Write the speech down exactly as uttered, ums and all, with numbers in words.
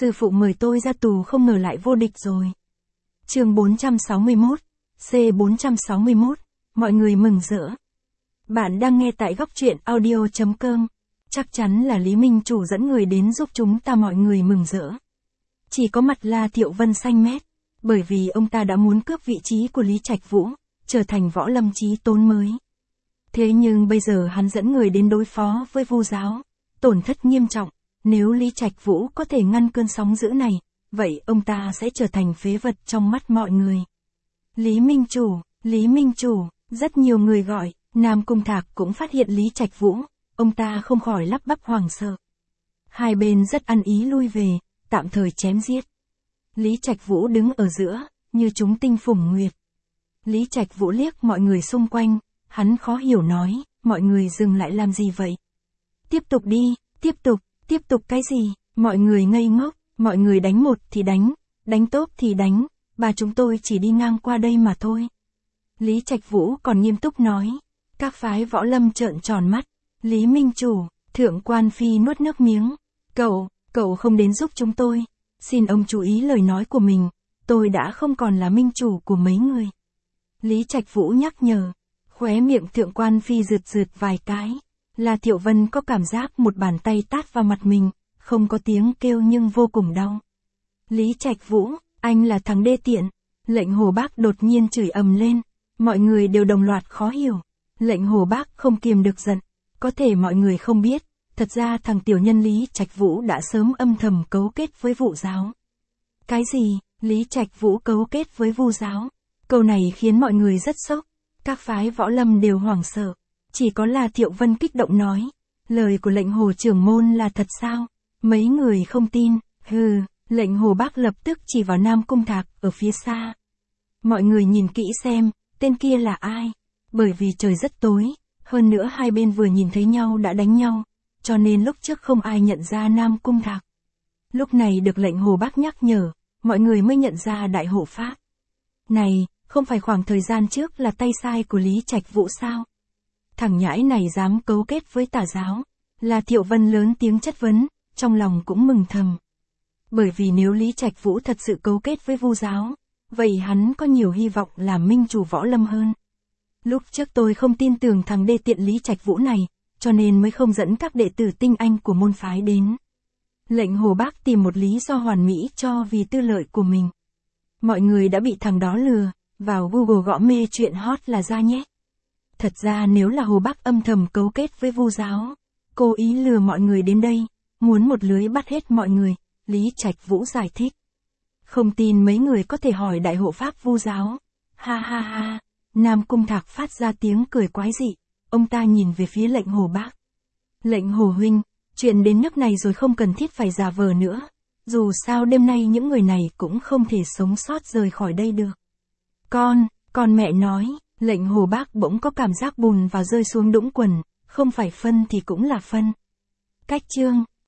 Sư phụ mời tôi ra tù không ngờ lại vô địch rồi. Chương bốn trăm sáu mươi mốt, C bốn trăm sáu mươi mốt, mọi người mừng rỡ. Bạn đang nghe tại góc truyện audio chấm com. Chắc chắn là Lý Minh Chủ dẫn người đến giúp chúng ta mọi người mừng rỡ. Chỉ có mặt La Thiệu Vân xanh mét, bởi vì ông ta đã muốn cướp vị trí của Lý Trạch Vũ, trở thành võ lâm chí tôn mới. Thế nhưng bây giờ hắn dẫn người đến đối phó với Vu giáo, tổn thất nghiêm trọng, nếu Lý Trạch Vũ có thể ngăn cơn sóng dữ này, vậy ông ta sẽ trở thành phế vật trong mắt mọi người. Lý Minh Chủ, Lý Minh Chủ, rất nhiều người gọi, Nam Cung Thạc cũng phát hiện Lý Trạch Vũ, ông ta không khỏi lắp bắp hoảng sợ. Hai bên rất ăn ý lui về, tạm thời chém giết. Lý Trạch Vũ đứng ở giữa, như chúng tinh phủng nguyệt. Lý Trạch Vũ liếc mọi người xung quanh, hắn khó hiểu nói, mọi người dừng lại làm gì vậy? Tiếp tục đi, tiếp tục, tiếp tục cái gì? Mọi người ngây ngốc, mọi người đánh một thì đánh, đánh tốt thì đánh, bà chúng tôi chỉ đi ngang qua đây mà thôi. Lý Trạch Vũ còn nghiêm túc nói, các phái võ lâm trợn tròn mắt, Lý Minh Chủ, Thượng Quan Phi nuốt nước miếng, cậu, cậu không đến giúp chúng tôi, xin ông chú ý lời nói của mình, tôi đã không còn là minh chủ của mấy người. Lý Trạch Vũ nhắc nhở, khóe miệng Thượng Quan Phi rượt rượt vài cái, La Thiệu Vân có cảm giác một bàn tay tát vào mặt mình, không có tiếng kêu nhưng vô cùng đau. Lý Trạch Vũ, anh là thằng đê tiện. Lệnh Hồ Bác đột nhiên chửi ầm lên, mọi người đều đồng loạt khó hiểu. Lệnh Hồ Bác không kiềm được giận, có thể mọi người không biết, thật ra thằng tiểu nhân Lý Trạch Vũ đã sớm âm thầm cấu kết với Vu giáo. Cái gì? Lý Trạch Vũ cấu kết với Vu giáo? Câu này khiến mọi người rất sốc, các phái võ lâm đều hoảng sợ, chỉ có La Thiệu Vân kích động nói, lời của lệnh Hồ trưởng môn là thật sao? Mấy người không tin, hừ, lệnh Hồ Bác lập tức chỉ vào Nam Cung Thạc ở phía xa. Mọi người nhìn kỹ xem, tên kia là ai? Bởi vì trời rất tối, hơn nữa hai bên vừa nhìn thấy nhau đã đánh nhau, cho nên lúc trước không ai nhận ra Nam Cung Thạc. Lúc này được lệnh Hồ Bác nhắc nhở, mọi người mới nhận ra Đại Hộ Pháp. Này, không phải khoảng thời gian trước là tay sai của Lý Trạch Vũ sao? Thằng nhãi này dám cấu kết với Tà giáo, là Thiệu Vân lớn tiếng chất vấn, trong lòng cũng mừng thầm. Bởi vì nếu Lý Trạch Vũ thật sự cấu kết với Vu giáo, vậy hắn có nhiều hy vọng làm minh chủ võ lâm hơn. Lúc trước tôi không tin tưởng thằng đê tiện Lý Trạch Vũ này, cho nên mới không dẫn các đệ tử tinh anh của môn phái đến. Lệnh Hồ Bác tìm một lý do hoàn mỹ cho vì tư lợi của mình. Mọi người đã bị thằng đó lừa, vào Google gõ mê chuyện hot là ra nhé. Thật ra nếu là Hồ Bác âm thầm cấu kết với Vu giáo, cố ý lừa mọi người đến đây, muốn một lưới bắt hết mọi người, Lý Trạch Vũ giải thích. Không tin mấy người có thể hỏi Đại Hộ Pháp Vu giáo. Ha ha ha, Nam Cung Thạc phát ra tiếng cười quái dị, ông ta nhìn về phía lệnh Hồ Bác. Lệnh Hồ huynh, chuyện đến nước này rồi không cần thiết phải giả vờ nữa, dù sao đêm nay những người này cũng không thể sống sót rời khỏi đây được. Con, con mẹ nói, lệnh Hồ Bác bỗng có cảm giác bùn và rơi xuống đũng quần, không phải phân thì cũng là phân. Cách chương